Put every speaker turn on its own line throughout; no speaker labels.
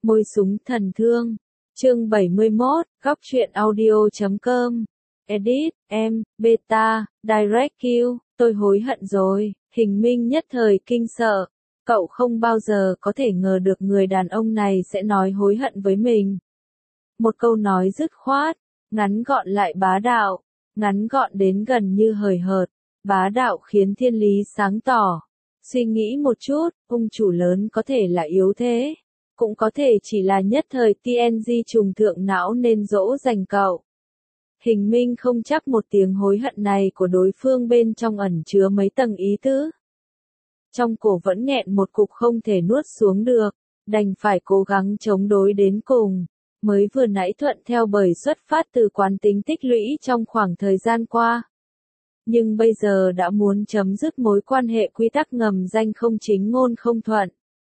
Môi súng thần thương. Chương 71, góc truyện audio.com. Edit, em, beta, direct Q, tôi hối hận rồi. Hình Minh nhất thời kinh sợ. Cậu không bao giờ có thể ngờ được người đàn ông này sẽ nói hối hận với mình. Một câu nói dứt khoát, ngắn gọn lại bá đạo, ngắn gọn đến gần như hời hợt, bá đạo khiến Thiên Lý sáng tỏ. Suy nghĩ một chút, ông chủ lớn có thể là yếu thế, cũng có thể chỉ là nhất thời TNG trùng thượng não nên dỗ dành cậu. Hình Minh không chắc một tiếng hối hận này của đối phương bên trong ẩn chứa mấy tầng ý tứ. Trong cổ vẫn nghẹn một cục không thể nuốt xuống được, đành phải cố gắng chống đối đến cùng. Mới vừa nãy thuận theo bởi xuất phát từ quán tính tích lũy trong khoảng thời gian qua. Nhưng bây giờ đã muốn chấm dứt mối quan hệ quy tắc ngầm danh không chính ngôn không thuận.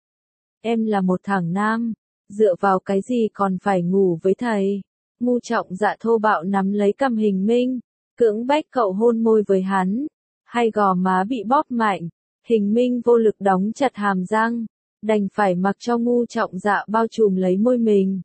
Em là một thằng nam, dựa vào cái gì còn phải ngủ với thầy? Ngu Trọng Dạ thô bạo nắm lấy cằm Hình Minh, cưỡng bách cậu hôn môi với hắn. Hai gò má bị bóp mạnh, Hình Minh vô lực đóng chặt hàm răng, đành phải mặc cho Ngu Trọng Dạ bao trùm lấy môi mình.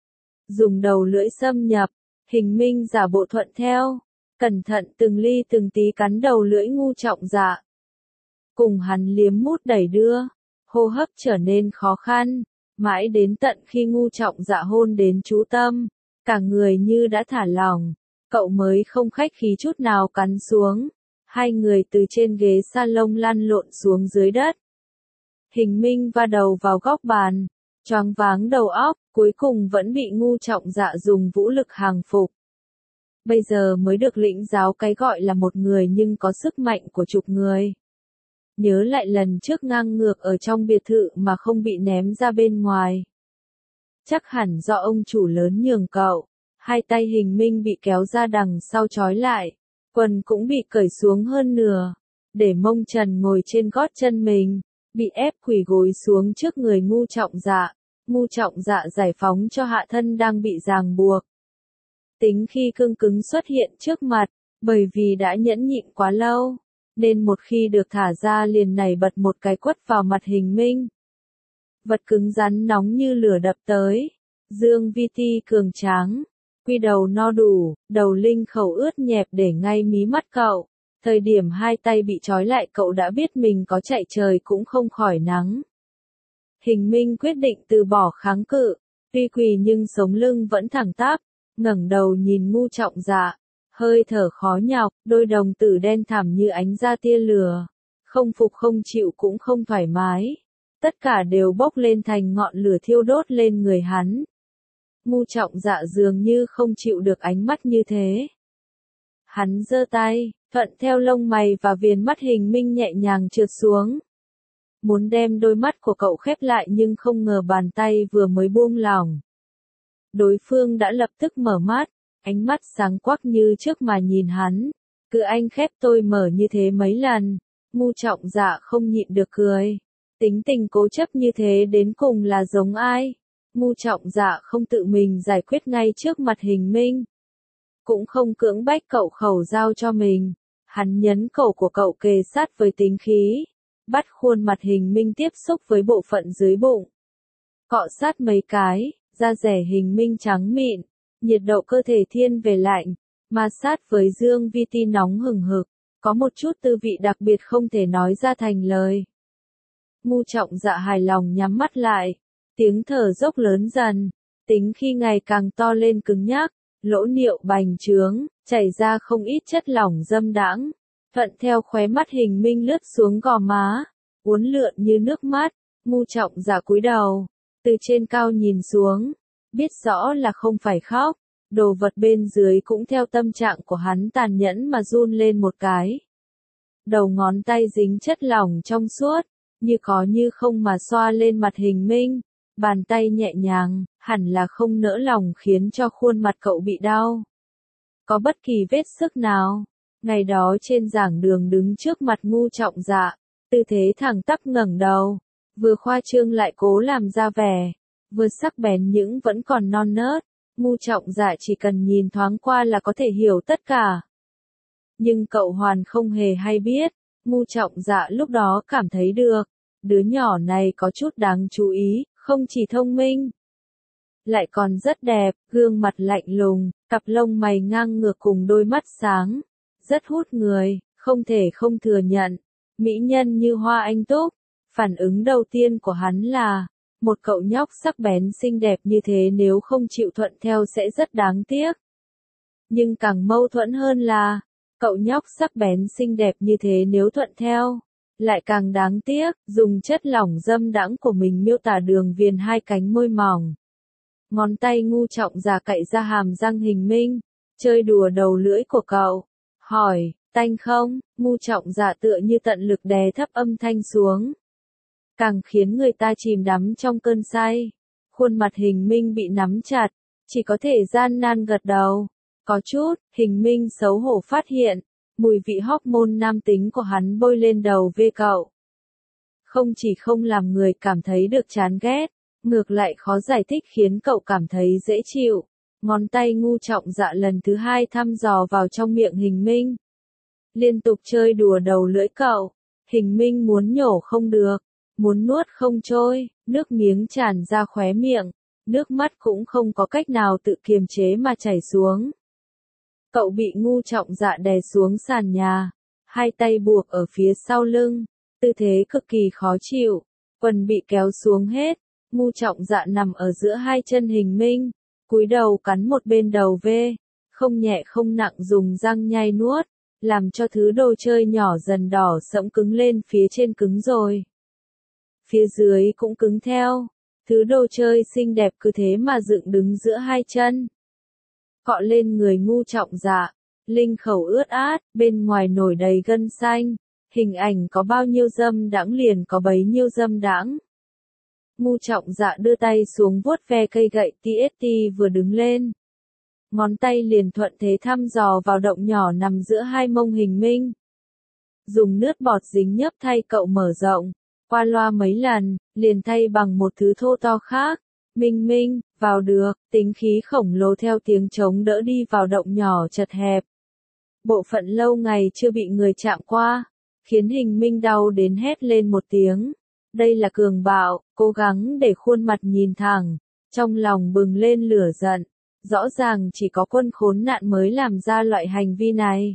Dùng đầu lưỡi xâm nhập, Hình Minh giả bộ thuận theo, cẩn thận từng ly từng tí cắn đầu lưỡi Ngu Trọng Dạ. Cùng hắn liếm mút đẩy đưa, hô hấp trở nên khó khăn, mãi đến tận khi Ngu Trọng Dạ hôn đến chú tâm, cả người như đã thả lỏng, cậu mới không khách khí chút nào cắn xuống. Hai người từ trên ghế salon lăn lộn xuống dưới đất. Hình Minh va đầu vào góc bàn, choáng váng đầu óc, cuối cùng vẫn bị Ngu Trọng Dạ dùng vũ lực hàng phục. Bây giờ mới được lĩnh giáo cái gọi là một người nhưng có sức mạnh của chục người. Nhớ lại lần trước ngang ngược ở trong biệt thự mà không bị ném ra bên ngoài. Chắc hẳn do ông chủ lớn nhường cậu, hai tay Hình Minh bị kéo ra đằng sau trói lại, quần cũng bị cởi xuống hơn nửa, để mông trần ngồi trên gót chân mình, bị ép quỳ gối xuống trước người Ngu Trọng Dạ. Ngu Trọng Dạ giải phóng cho hạ thân đang bị ràng buộc. Tính khi cương cứng xuất hiện trước mặt, bởi vì đã nhẫn nhịn quá lâu, nên một khi được thả ra liền nảy bật một cái quất vào mặt Hình Minh. Vật cứng rắn nóng như lửa đập tới, dương vi ti cường tráng, quy đầu no đủ, đầu linh khẩu ướt nhẹp để ngay mí mắt cậu. Thời điểm hai tay bị trói lại cậu đã biết mình có chạy trời cũng không khỏi nắng. Hình Minh quyết định từ bỏ kháng cự, tuy quỳ nhưng sống lưng vẫn thẳng tắp, ngẩng đầu nhìn Ngu Trọng Dạ, hơi thở khó nhọc, đôi đồng tử đen thẳm như ánh ra tia lửa, không phục không chịu cũng không thoải mái, tất cả đều bốc lên thành ngọn lửa thiêu đốt lên người hắn. Ngu Trọng Dạ dường như không chịu được ánh mắt như thế. Hắn giơ tay, thuận theo lông mày và viền mắt Hình Minh nhẹ nhàng trượt xuống. Muốn đem đôi mắt của cậu khép lại nhưng không ngờ bàn tay vừa mới buông lỏng. Đối phương đã lập tức mở mắt, ánh mắt sáng quắc như trước mà nhìn hắn. Cứ anh khép tôi mở như thế mấy lần, Ngu Trọng Dạ không nhịn được cười. Tính tình cố chấp như thế đến cùng là giống ai? Ngu Trọng Dạ không tự mình giải quyết ngay trước mặt Hình Minh. Cũng không cưỡng bách cậu khẩu giao cho mình. Hắn nhấn cổ của cậu kề sát với tính khí, bắt khuôn mặt Hình Minh tiếp xúc với bộ phận dưới bụng. Cọ sát mấy cái, da rẻ Hình Minh trắng mịn, nhiệt độ cơ thể thiên về lạnh, ma sát với dương vi ti nóng hừng hực, có một chút tư vị đặc biệt không thể nói ra thành lời. Ngu Trọng Dạ hài lòng nhắm mắt lại, tiếng thở dốc lớn dần, tính khi ngày càng to lên cứng nhắc, lỗ niệu bành trướng, chảy ra không ít chất lỏng dâm đãng, thuận theo khóe mắt Hình Minh lướt xuống gò má, uốn lượn như nước mắt. Ngu Trọng Dạ cúi đầu, từ trên cao nhìn xuống, biết rõ là không phải khóc, đồ vật bên dưới cũng theo tâm trạng của hắn tàn nhẫn mà run lên một cái. Đầu ngón tay dính chất lỏng trong suốt, như có như không mà xoa lên mặt Hình Minh, bàn tay nhẹ nhàng, hẳn là không nỡ lòng khiến cho khuôn mặt cậu bị đau. Có bất kỳ vết sức nào. Ngày đó trên giảng đường đứng trước mặt Ngu Trọng Dạ, tư thế thẳng tắp ngẩng đầu, vừa khoa trương lại cố làm ra vẻ, vừa sắc bén nhưng vẫn còn non nớt. Ngu Trọng Dạ chỉ cần nhìn thoáng qua là có thể hiểu tất cả. Nhưng cậu hoàn không hề hay biết, Ngu Trọng Dạ lúc đó cảm thấy được, đứa nhỏ này có chút đáng chú ý, không chỉ thông minh, lại còn rất đẹp, gương mặt lạnh lùng, cặp lông mày ngang ngược cùng đôi mắt sáng, rất hút người, không thể không thừa nhận. Mỹ nhân như hoa anh túc, phản ứng đầu tiên của hắn là, một cậu nhóc sắc bén xinh đẹp như thế nếu không chịu thuận theo sẽ rất đáng tiếc. Nhưng càng mâu thuẫn hơn là, cậu nhóc sắc bén xinh đẹp như thế nếu thuận theo, lại càng đáng tiếc, dùng chất lỏng dâm đãng của mình miêu tả đường viền hai cánh môi mỏng. Ngón tay ngu trọng già cạy ra hàm răng Hình Minh, chơi đùa đầu lưỡi của cậu. Hỏi, tanh không? Ngu trọng dạ tựa như tận lực đè thấp âm thanh xuống. Càng khiến người ta chìm đắm trong cơn say. Khuôn mặt Hình Minh bị nắm chặt, chỉ có thể gian nan gật đầu. Có chút, Hình Minh xấu hổ phát hiện, mùi vị hormone nam tính của hắn bôi lên đầu về cậu. Không chỉ không làm người cảm thấy được chán ghét, ngược lại khó giải thích khiến cậu cảm thấy dễ chịu. Ngón tay ngu trọng dạ lần thứ hai thăm dò vào trong miệng Hình Minh. Liên tục chơi đùa đầu lưỡi cậu. Hình Minh muốn nhổ không được, muốn nuốt không trôi, nước miếng tràn ra khóe miệng, nước mắt cũng không có cách nào tự kiềm chế mà chảy xuống. Cậu bị ngu trọng dạ đè xuống sàn nhà, hai tay buộc ở phía sau lưng, tư thế cực kỳ khó chịu, quần bị kéo xuống hết, ngu trọng dạ nằm ở giữa hai chân Hình Minh, cúi đầu cắn một bên đầu về, không nhẹ không nặng dùng răng nhai nuốt, làm cho thứ đồ chơi nhỏ dần đỏ sẫm cứng lên phía trên cứng rồi. Phía dưới cũng cứng theo, thứ đồ chơi xinh đẹp cứ thế mà dựng đứng giữa hai chân. Cọ lên người ngu trọng dạ, linh khẩu ướt át, bên ngoài nổi đầy gân xanh, hình ảnh có bao nhiêu dâm đãng liền có bấy nhiêu dâm đãng. Ngu trọng dạ đưa tay xuống vuốt ve cây gậy TST vừa đứng lên. Ngón tay liền thuận thế thăm dò vào động nhỏ nằm giữa hai mông Hình Minh. Dùng nước bọt dính nhớp thay cậu mở rộng, qua loa mấy lần, liền thay bằng một thứ thô to khác. Minh Minh, vào được, tính khí khổng lồ theo tiếng trống đỡ đi vào động nhỏ chật hẹp. Bộ phận lâu ngày chưa bị người chạm qua, khiến Hình Minh đau đến hét lên một tiếng. Đây là cường bạo, cố gắng để khuôn mặt nhìn thẳng, trong lòng bừng lên lửa giận. Rõ ràng chỉ có quân khốn nạn mới làm ra loại hành vi này.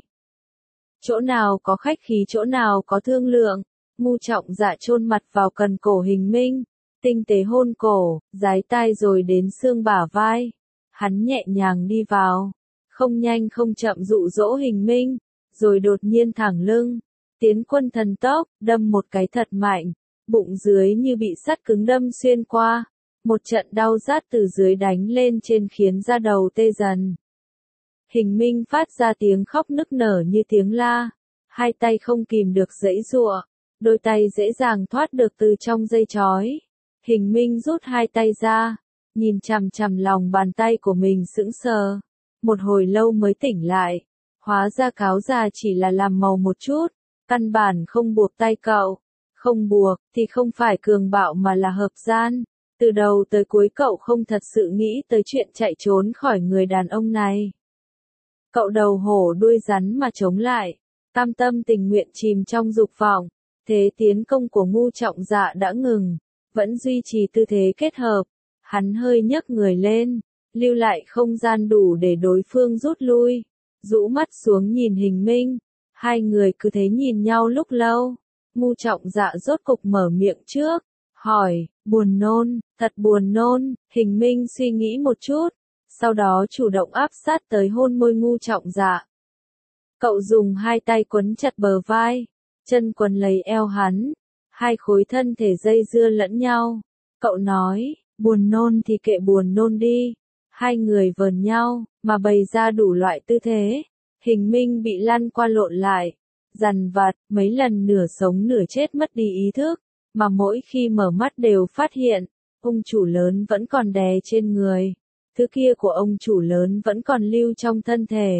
Chỗ nào có khách khí chỗ nào có thương lượng, ngu trọng dạ chôn mặt vào cần cổ Hình Minh, tinh tế hôn cổ, dái tai rồi đến xương bả vai. Hắn nhẹ nhàng đi vào, không nhanh không chậm dụ dỗ Hình Minh, rồi đột nhiên thẳng lưng, tiến quân thần tốc, đâm một cái thật mạnh, bụng dưới như bị sắt cứng đâm xuyên qua. Một trận đau rát từ dưới đánh lên trên khiến da đầu tê dần. Hình Minh phát ra tiếng khóc nức nở như tiếng la. Hai tay không kìm được giãy giụa. Đôi tay dễ dàng thoát được từ trong dây trói. Hình Minh rút hai tay ra. Nhìn chằm chằm lòng bàn tay của mình sững sờ. Một hồi lâu mới tỉnh lại. Hóa ra cáo già chỉ là làm màu một chút. Căn bản không buộc tay cậu. Không buộc thì không phải cường bạo mà là hợp gian. Từ đầu tới cuối cậu không thật sự nghĩ tới chuyện chạy trốn khỏi người đàn ông này. Cậu đầu hổ đuôi rắn mà chống lại, cam tâm tình nguyện chìm trong dục vọng. Thế tiến công của ngu trọng dạ đã ngừng, vẫn duy trì tư thế kết hợp. Hắn hơi nhấc người lên, lưu lại không gian đủ để đối phương rút lui. Rũ mắt xuống nhìn Hình Minh, hai người cứ thế nhìn nhau lúc lâu. Ngu trọng dạ rốt cục mở miệng trước, hỏi, buồn nôn, thật buồn nôn. Hình Minh suy nghĩ một chút, sau đó chủ động áp sát tới hôn môi ngu trọng dạ. Cậu dùng hai tay quấn chặt bờ vai, chân quấn lấy eo hắn, hai khối thân thể dây dưa lẫn nhau. Cậu nói, buồn nôn thì kệ buồn nôn đi. Hai người vờn nhau, mà bày ra đủ loại tư thế. Hình Minh bị lăn qua lộn lại, dằn vặt, mấy lần nửa sống nửa chết mất đi ý thức. Mà mỗi khi mở mắt đều phát hiện, ông chủ lớn vẫn còn đè trên người. Thứ kia của ông chủ lớn vẫn còn lưu trong thân thể.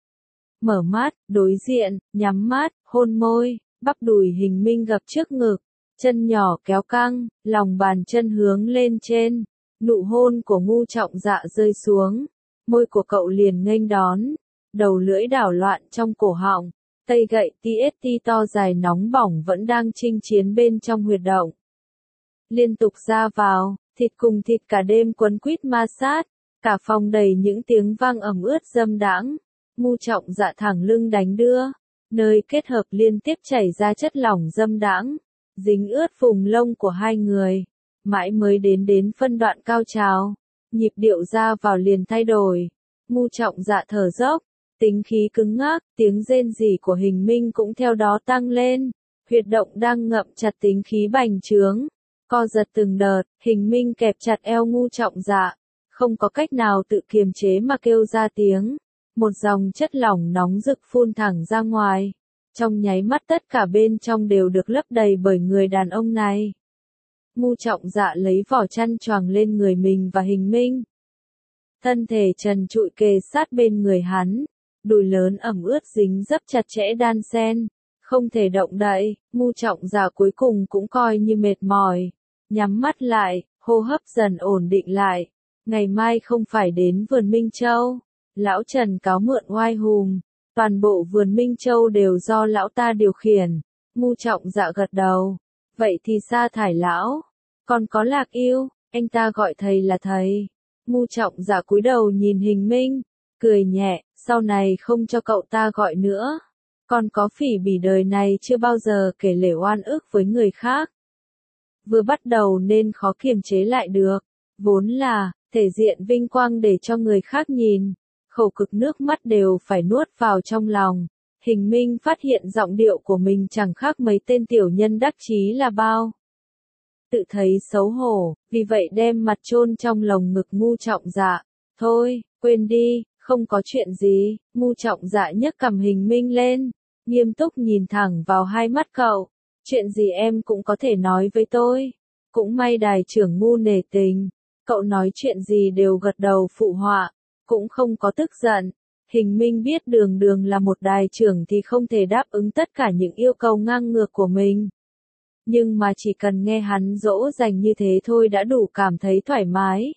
Mở mắt, đối diện, nhắm mắt, hôn môi, bắp đùi Hình Minh gập trước ngực, chân nhỏ kéo căng, lòng bàn chân hướng lên trên. Nụ hôn của ngu trọng dạ rơi xuống, môi của cậu liền nghênh đón, đầu lưỡi đảo loạn trong cổ họng. Tay gậy TST to dài nóng bỏng vẫn đang chinh chiến bên trong huyệt động. Liên tục ra vào, Thịt cùng thịt cả đêm quấn quýt ma sát, cả phòng đầy những tiếng vang ẩm ướt dâm đãng. Ngu Trọng Dạ thẳng lưng đánh đưa, nơi kết hợp liên tiếp chảy ra chất lỏng dâm đãng, dính ướt vùng lông của hai người, mãi mới đến phân đoạn cao trào, nhịp điệu ra vào liền thay đổi. Ngu Trọng Dạ thở dốc, tính khí cứng ngắc, tiếng rên rỉ của Hình Minh cũng theo đó tăng lên, huyệt động đang ngậm chặt tính khí bành trướng, co giật từng đợt. Hình Minh kẹp chặt eo Ngu Trọng Dạ, không có cách nào tự kiềm chế mà kêu ra tiếng. Một dòng chất lỏng nóng rực phun thẳng ra ngoài. Trong nháy mắt tất cả bên trong đều được lấp đầy bởi người đàn ông này. Ngu Trọng Dạ lấy vỏ chăn choàng lên người mình và Hình Minh. Thân thể trần trụi kề sát bên người hắn, đùi lớn ẩm ướt dính dấp chặt chẽ đan xen, không thể động đậy. Ngu Trọng Dạ cuối cùng cũng coi như mệt mỏi, nhắm mắt lại, hô hấp dần ổn định lại. Ngày mai không phải đến vườn Minh Châu. Lão Trần cáo mượn oai hùng, toàn bộ vườn Minh Châu đều do lão ta điều khiển. Ngu Trọng Dạ gật đầu, vậy thì sa thải lão. Còn có Lạc Yêu, anh ta gọi thầy là thầy. Ngu Trọng Dạ cúi đầu nhìn Hình Minh, cười nhẹ, sau này không cho cậu ta gọi nữa. Còn có Phỉ Bỉ đời này chưa bao giờ kể lể oan ức với người khác. Vừa bắt đầu nên khó kiềm chế lại được, vốn là thể diện vinh quang để cho người khác nhìn. Khẩu cực nước mắt đều phải nuốt vào trong lòng. Hình Minh phát hiện giọng điệu của mình chẳng khác mấy tên tiểu nhân đắc chí là bao. Tự thấy xấu hổ, vì vậy đem mặt chôn trong lồng ngực Ngu Trọng Dạ. Thôi, quên đi, không có chuyện gì. Ngu Trọng Dạ nhấc cằm Hình Minh lên, nghiêm túc nhìn thẳng vào hai mắt cậu. Chuyện gì em cũng có thể nói với tôi. Cũng may đài trưởng Ngu nể tình, cậu nói chuyện gì đều gật đầu phụ họa, cũng không có tức giận. Hình Minh biết Đường Đường là một đài trưởng thì không thể đáp ứng tất cả những yêu cầu ngang ngược của mình. Nhưng mà chỉ cần nghe hắn dỗ dành như thế thôi đã đủ cảm thấy thoải mái.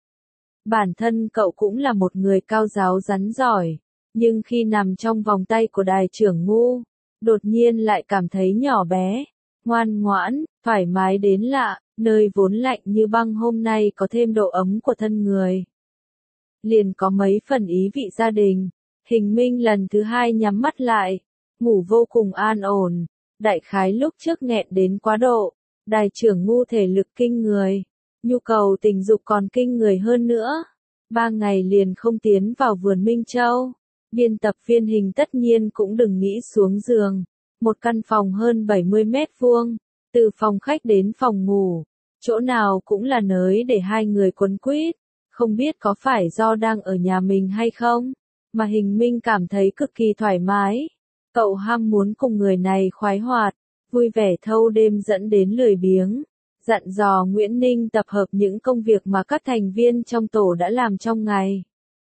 Bản thân cậu cũng là một người cao giáo rắn giỏi, nhưng khi nằm trong vòng tay của đài trưởng Ngu, đột nhiên lại cảm thấy nhỏ bé, ngoan ngoãn, thoải mái đến lạ, nơi vốn lạnh như băng hôm nay có thêm độ ấm của thân người. Liền có mấy phần ý vị gia đình. Hình Minh lần thứ hai nhắm mắt lại, ngủ vô cùng an ổn. Đại khái lúc trước nghẹn đến quá độ, đài trưởng Ngu thể lực kinh người, nhu cầu tình dục còn kinh người hơn nữa. 3 ngày liền không tiến vào vườn Minh Châu. Biên tập viên Hình tất nhiên cũng đừng nghĩ xuống giường. Một căn phòng hơn 70 mét vuông, từ phòng khách đến phòng ngủ, chỗ nào cũng là nơi để hai người quấn quýt. Không biết có phải do đang ở nhà mình hay không, mà Hình Minh cảm thấy cực kỳ thoải mái. Cậu ham muốn cùng người này khoái hoạt, vui vẻ thâu đêm dẫn đến lười biếng. Dặn dò Nguyễn Ninh tập hợp những công việc mà các thành viên trong tổ đã làm trong ngày.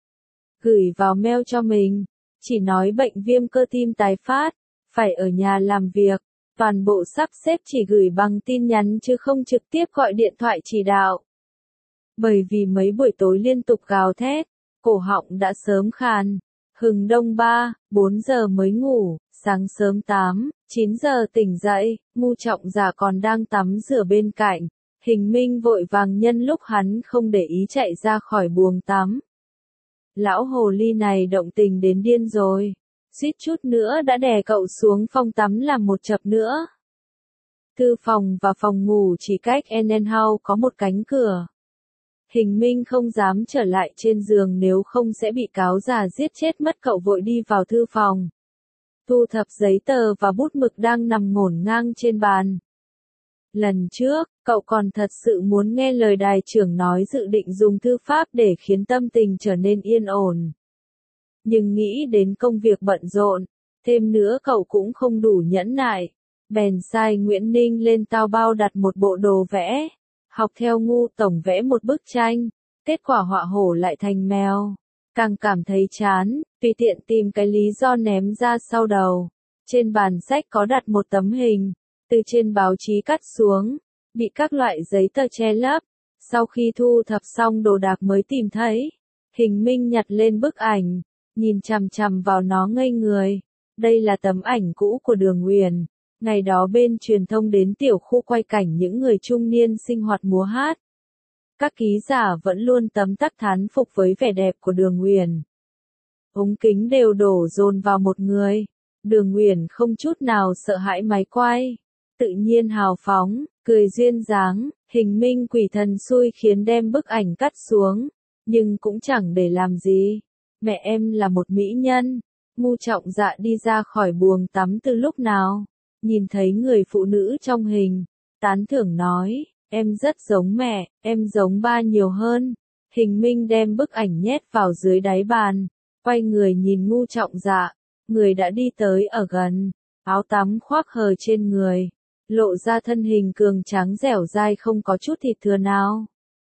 Gửi vào mail cho mình, chỉ nói bệnh viêm cơ tim tái phát, phải ở nhà làm việc. Toàn bộ sắp xếp chỉ gửi bằng tin nhắn chứ không trực tiếp gọi điện thoại chỉ đạo. Bởi vì mấy buổi tối liên tục gào thét, cổ họng đã sớm khàn. Hừng đông 3, 4 giờ mới ngủ, sáng sớm 8, 9 giờ tỉnh dậy. Ngu Trọng Dạ còn đang tắm rửa bên cạnh. Hình Minh vội vàng nhân lúc hắn không để ý chạy ra khỏi buồng tắm. Lão hồ ly này động tình đến điên rồi, suýt chút nữa đã đè cậu xuống phòng tắm làm một chập nữa. Thư phòng và phòng ngủ chỉ cách Ennenhouse có một cánh cửa. Hình Minh không dám trở lại trên giường nếu không sẽ bị cáo già giết chết mất, cậu vội đi vào thư phòng. Thu thập giấy tờ và bút mực đang nằm ngổn ngang trên bàn. Lần trước, cậu còn thật sự muốn nghe lời đài trưởng nói dự định dùng thư pháp để khiến tâm tình trở nên yên ổn. Nhưng nghĩ đến công việc bận rộn, thêm nữa cậu cũng không đủ nhẫn nại. Bèn sai Nguyễn Ninh lên Taobao đặt một bộ đồ vẽ. Học theo Ngu tổng vẽ một bức tranh, kết quả họa hổ lại thành mèo. Càng cảm thấy chán, tùy tiện tìm cái lý do ném ra sau đầu. Trên bàn sách có đặt một tấm hình, từ trên báo chí cắt xuống, bị các loại giấy tờ che lấp. Sau khi thu thập xong đồ đạc mới tìm thấy. Hình Minh nhặt lên bức ảnh, nhìn chằm chằm vào nó ngây người. Đây là tấm ảnh cũ của Đường Uyển. Ngày đó bên truyền thông đến tiểu khu quay cảnh những người trung niên sinh hoạt múa hát. Các ký giả vẫn luôn tấm tắc thán phục với vẻ đẹp của Đường Uyển. Ống kính đều đổ dồn vào một người. Đường Uyển không chút nào sợ hãi máy quay. Tự nhiên hào phóng, cười duyên dáng, hình minh quỷ thần xui khiến đem bức ảnh cắt xuống. Nhưng cũng chẳng để làm gì. Mẹ em là một mỹ nhân. Ngu Trọng Dạ đi ra khỏi buồng tắm từ lúc nào. Nhìn thấy người phụ nữ trong hình. Tán thưởng nói, em rất giống mẹ, em giống ba nhiều hơn. Hình minh đem bức ảnh nhét vào dưới đáy bàn. Quay người nhìn Ngu Trọng Dạ. Người đã đi tới ở gần. Áo tắm khoác hờ trên người. Lộ ra thân hình cường tráng dẻo dai không có chút thịt thừa nào.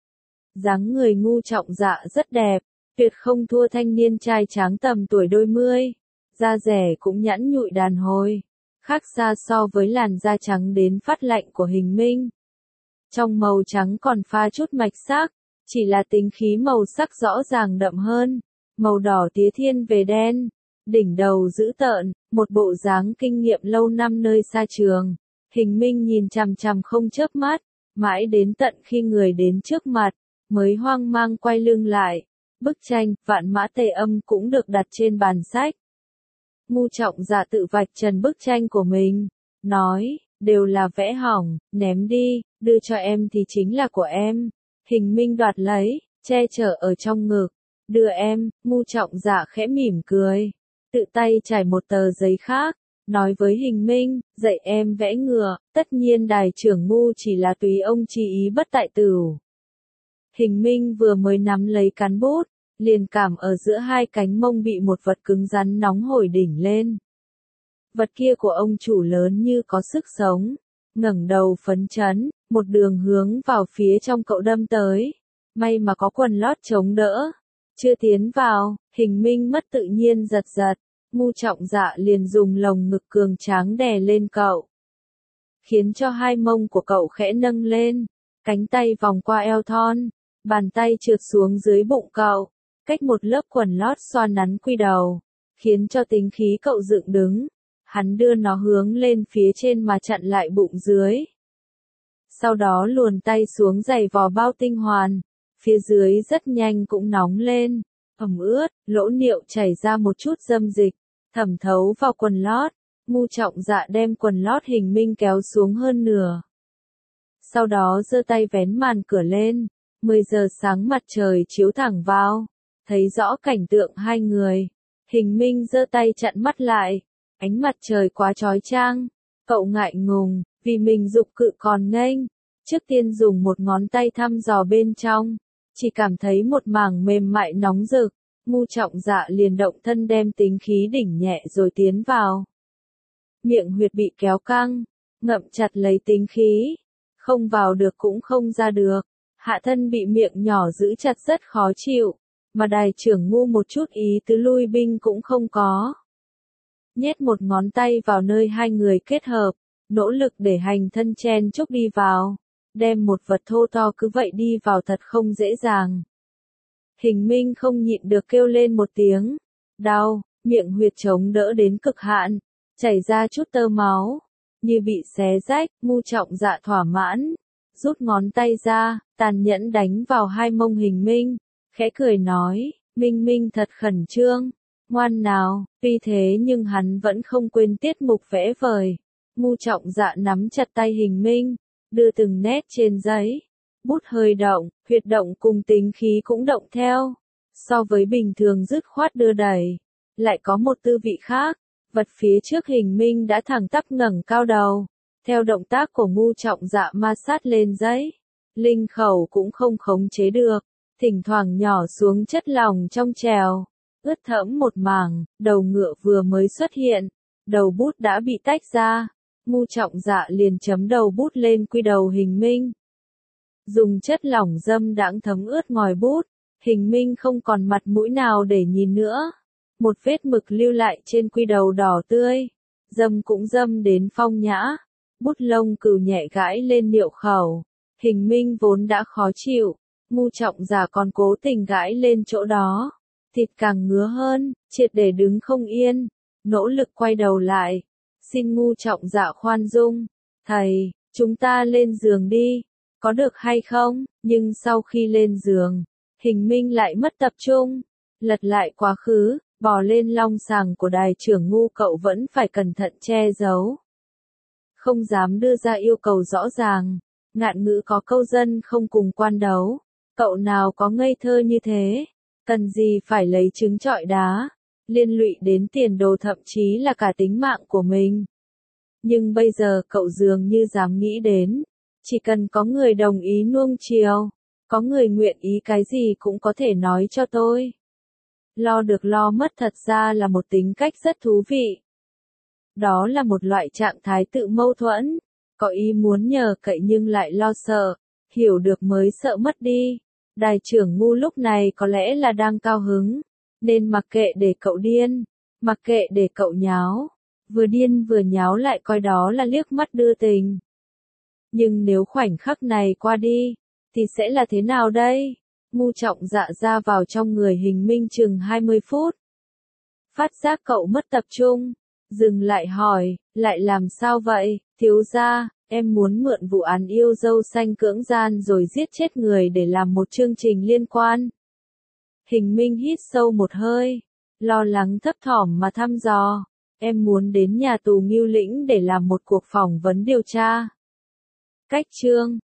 Dáng người Ngu Trọng Dạ rất đẹp. Tuyệt không thua thanh niên trai tráng tầm tuổi đôi mươi. Da dẻ cũng nhẵn nhụi đàn hồi. Khác xa so với làn da trắng đến phát lạnh của hình minh. Trong màu trắng còn pha chút mạch sắc. Chỉ là tính khí màu sắc rõ ràng đậm hơn. Màu đỏ tía thiên về đen. Đỉnh đầu dữ tợn, một bộ dáng kinh nghiệm lâu năm nơi xa trường. Hình minh nhìn chằm chằm không chớp mắt. Mãi đến tận khi người đến trước mặt. Mới hoang mang quay lưng lại. Bức tranh, Vạn Mã Tề Âm cũng được đặt trên bàn sách. Ngu Trọng Dạ tự vạch trần bức tranh của mình. Nói, đều là vẽ hỏng, ném đi, đưa cho em thì chính là của em. Hình minh đoạt lấy, che chở ở trong ngực. Đưa em, Ngu Trọng Dạ khẽ mỉm cười. Tự tay trải một tờ giấy khác. Nói với hình minh, dạy em vẽ ngựa, tất nhiên đài trưởng Ngu chỉ là tùy ông chi ý bất tại tửu. Hình minh vừa mới nắm lấy cán bút, liền cảm ở giữa hai cánh mông bị một vật cứng rắn nóng hổi đỉnh lên. Vật kia của ông chủ lớn như có sức sống, ngẩng đầu phấn chấn, một đường hướng vào phía trong cậu đâm tới. May mà có quần lót chống đỡ. Chưa tiến vào, hình minh mất tự nhiên giật giật. Ngu Trọng Dạ liền dùng lồng ngực cường tráng đè lên cậu. Khiến cho hai mông của cậu khẽ nâng lên. Cánh tay vòng qua eo thon. Bàn tay trượt xuống dưới bụng cậu. Cách một lớp quần lót xoa nắn quy đầu. Khiến cho tính khí cậu dựng đứng. Hắn đưa nó hướng lên phía trên mà chặn lại bụng dưới. Sau đó luồn tay xuống giày vò bao tinh hoàn. Phía dưới rất nhanh cũng nóng lên. Ẩm ướt, lỗ niệu chảy ra một chút dâm dịch. Thẩm thấu vào quần lót. Ngu Trọng Dạ đem quần lót hình minh kéo xuống hơn nửa. Sau đó giơ tay vén màn cửa lên. 10 giờ sáng mặt trời chiếu thẳng vào. Thấy rõ cảnh tượng hai người. Hình minh giơ tay chặn mắt lại. Ánh mặt trời quá chói chang. Cậu ngại ngùng, vì mình dục cự còn nghênh. Trước tiên dùng một ngón tay thăm dò bên trong. Chỉ cảm thấy một mảng mềm mại nóng rực. Ngu Trọng Dạ liền động thân đem tính khí đỉnh nhẹ rồi tiến vào. Miệng huyệt bị kéo căng. Ngậm chặt lấy tính khí. Không vào được cũng không ra được. Hạ thân bị miệng nhỏ giữ chặt rất khó chịu. Mà đài trưởng Ngu một chút ý tứ lui binh cũng không có. Nhét một ngón tay vào nơi hai người kết hợp. Nỗ lực để hành thân chen chúc đi vào. Đem một vật thô to cứ vậy đi vào thật không dễ dàng. Hình minh không nhịn được kêu lên một tiếng. Đau, miệng huyệt chống đỡ đến cực hạn. Chảy ra chút tơ máu. Như bị xé rách, Ngu Trọng Dạ thỏa mãn. Rút ngón tay ra, tàn nhẫn đánh vào hai mông hình minh. Khẽ cười nói, Minh Minh thật khẩn trương. Ngoan nào, tuy thế nhưng hắn vẫn không quên tiết mục vẽ vời. Ngu Trọng Dạ nắm chặt tay hình minh. Đưa từng nét trên giấy. Bút hơi động, huyệt động cùng tính khí cũng động theo. So với bình thường dứt khoát đưa đẩy. Lại có một tư vị khác. Vật phía trước hình minh đã thẳng tắp ngẩng cao đầu. Theo động tác của Ngu Trọng Dạ ma sát lên giấy. Linh khẩu cũng không khống chế được. Thỉnh thoảng nhỏ xuống chất lỏng trong trèo. Ướt thẫm một mảng, đầu ngựa vừa mới xuất hiện. Đầu bút đã bị tách ra. Ngu Trọng Dạ liền chấm đầu bút lên quy đầu hình minh. Dùng chất lỏng dâm đãng thấm ướt ngòi bút. Hình minh không còn mặt mũi nào để nhìn nữa. Một vết mực lưu lại trên quy đầu đỏ tươi. Dâm cũng dâm đến phong nhã. Bút lông cừu nhẹ gãi lên niệu khẩu. Hình minh vốn đã khó chịu. Ngu Trọng Dạ còn cố tình gãi lên chỗ đó. Thịt càng ngứa hơn, triệt để đứng không yên. Nỗ lực quay đầu lại. Xin Ngu Trọng Dạ khoan dung. Thầy, chúng ta lên giường đi. có được hay không? Nhưng sau khi lên giường, Hình Minh lại mất tập trung, lật lại quá khứ, bò lên long sàng của đài trưởng ngu cậu vẫn phải cẩn thận che giấu. Không dám đưa ra yêu cầu rõ ràng, ngạn ngữ có câu dân không cùng quan đấu, cậu nào có ngây thơ như thế, cần gì phải lấy trứng trọi đá, liên lụy đến tiền đồ thậm chí là cả tính mạng của mình. Nhưng bây giờ cậu dường như dám nghĩ đến, chỉ cần có người đồng ý nuông chiều, có người nguyện ý cái gì cũng có thể nói cho tôi. Lo được lo mất thật ra là một tính cách rất thú vị. Đó là một loại trạng thái tự mâu thuẫn, có ý muốn nhờ cậy nhưng lại lo sợ, hiểu được mới sợ mất đi. Đài trưởng ngu lúc này có lẽ là đang cao hứng, nên mặc kệ để cậu điên, mặc kệ để cậu nháo, vừa điên vừa nháo lại coi đó là liếc mắt đưa tình. Nhưng nếu khoảnh khắc này qua đi, thì sẽ là thế nào đây? Ngu trọng dạ ra vào trong người Hình Minh chừng 20 phút. Phát giác cậu mất tập trung, dừng lại hỏi, lại làm sao vậy, thiếu gia, em muốn mượn vụ án yêu dâu xanh cưỡng gian rồi giết chết người để làm một chương trình liên quan. Hình Minh hít sâu một hơi, lo lắng thấp thỏm mà thăm dò, em muốn đến nhà tù Ngưu Lĩnh để làm một cuộc phỏng vấn điều tra. Cách chương